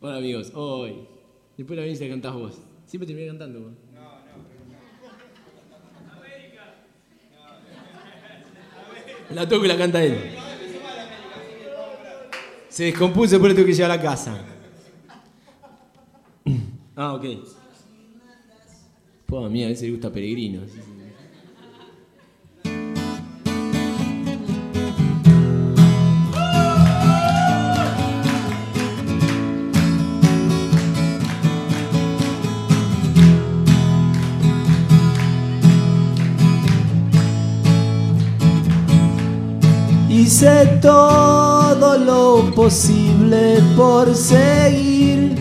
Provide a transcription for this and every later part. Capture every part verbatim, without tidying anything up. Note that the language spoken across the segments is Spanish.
Hola amigos, hoy. Después la venís y la cantás vos. Siempre terminé cantando vos. No, no, pero La toco y la canta él. Se descompuso, después le tengo que llevar a la casa. Ah, ok. Pues a mí a veces le gusta Peregrino. Sí, sí. Hice todo lo posible por seguir.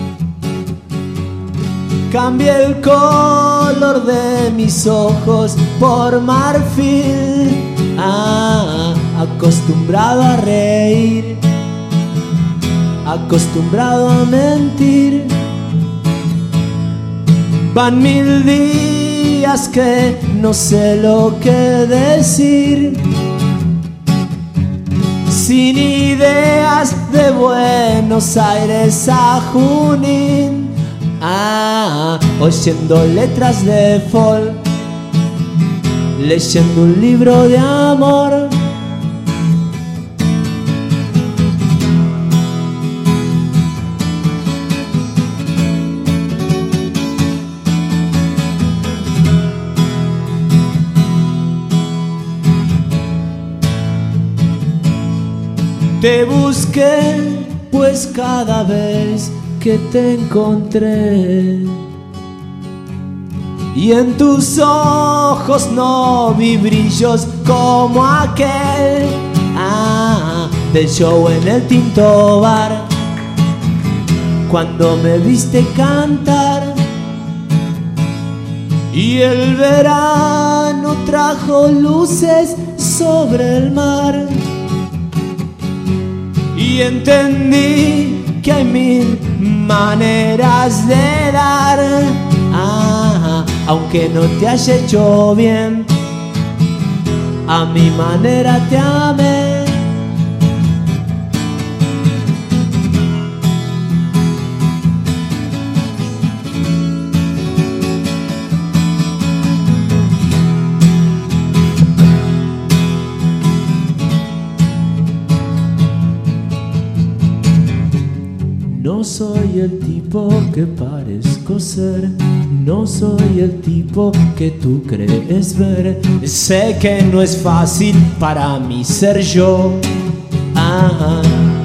Cambié el color de mis ojos por marfil. Ah, acostumbrado a reír, acostumbrado a mentir. Van mil días que no sé lo que decir. Sin ideas de Buenos Aires a Junín. Ah, oyendo letras de folk, leyendo un libro de amor. Te busqué, pues cada vez que te encontré, y en tus ojos no vi brillos como aquel, ah, del show en el Tinto Bar, cuando me viste cantar. Y el verano trajo luces sobre el mar. Y entendí que hay mil maneras de dar, ah, aunque no te haya hecho bien, a mi manera te amé. No soy el tipo que parezco ser, no soy el tipo que tú crees ver. Sé que no es fácil para mí ser yo. Ah,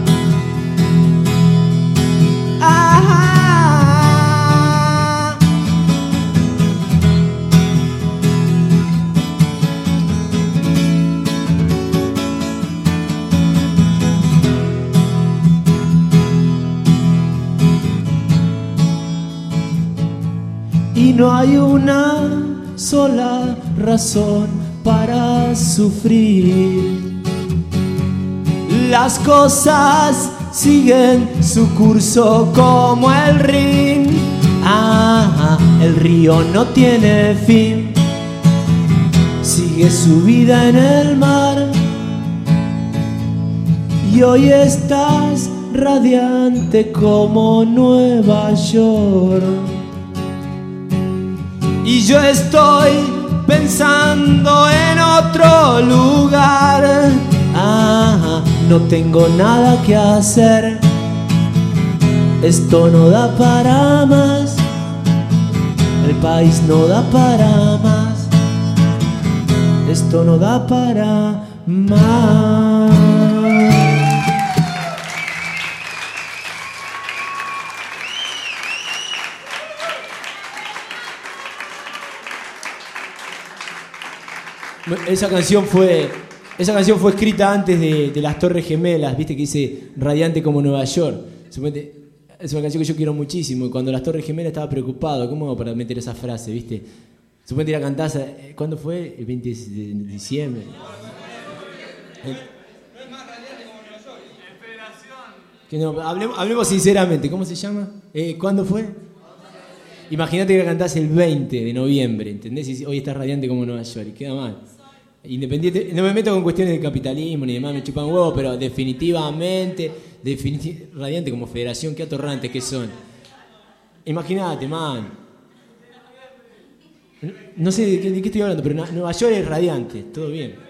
ah, y no hay una sola razón para sufrir. Las cosas siguen su curso como el Rin. Ah, el río no tiene fin, sigue su vida en el mar. Y hoy estás radiante como Nueva York. Y yo estoy pensando en otro lugar. Ah, no tengo nada que hacer. Esto no da para más. El país no da para más. Esto no da para más. Esa canción fue, esa canción fue escrita antes de, de las Torres Gemelas, viste que dice radiante como Nueva York. Suponete, es una canción que yo quiero muchísimo. Y cuando las Torres Gemelas estaba preocupado, ¿cómo hago para meter esa frase, viste? Suponete la cantás, ¿cuándo fue? El veinte de diciembre. El, no es más radiante como Nueva York. En Federación. Que no, hablemos, hablemos sinceramente, ¿cómo se llama? Eh, ¿Cuándo fue? Imagínate que la cantás el veinte de noviembre, ¿entendés? Y hoy estás radiante como Nueva York y queda mal. Independiente, no me meto con cuestiones de capitalismo ni demás, me chupan huevos, pero definitivamente, definiti- Radiante como federación, qué atorrantes que son. Imagínate, man. No sé de qué, de qué estoy hablando, pero Nueva York es Radiante, todo bien.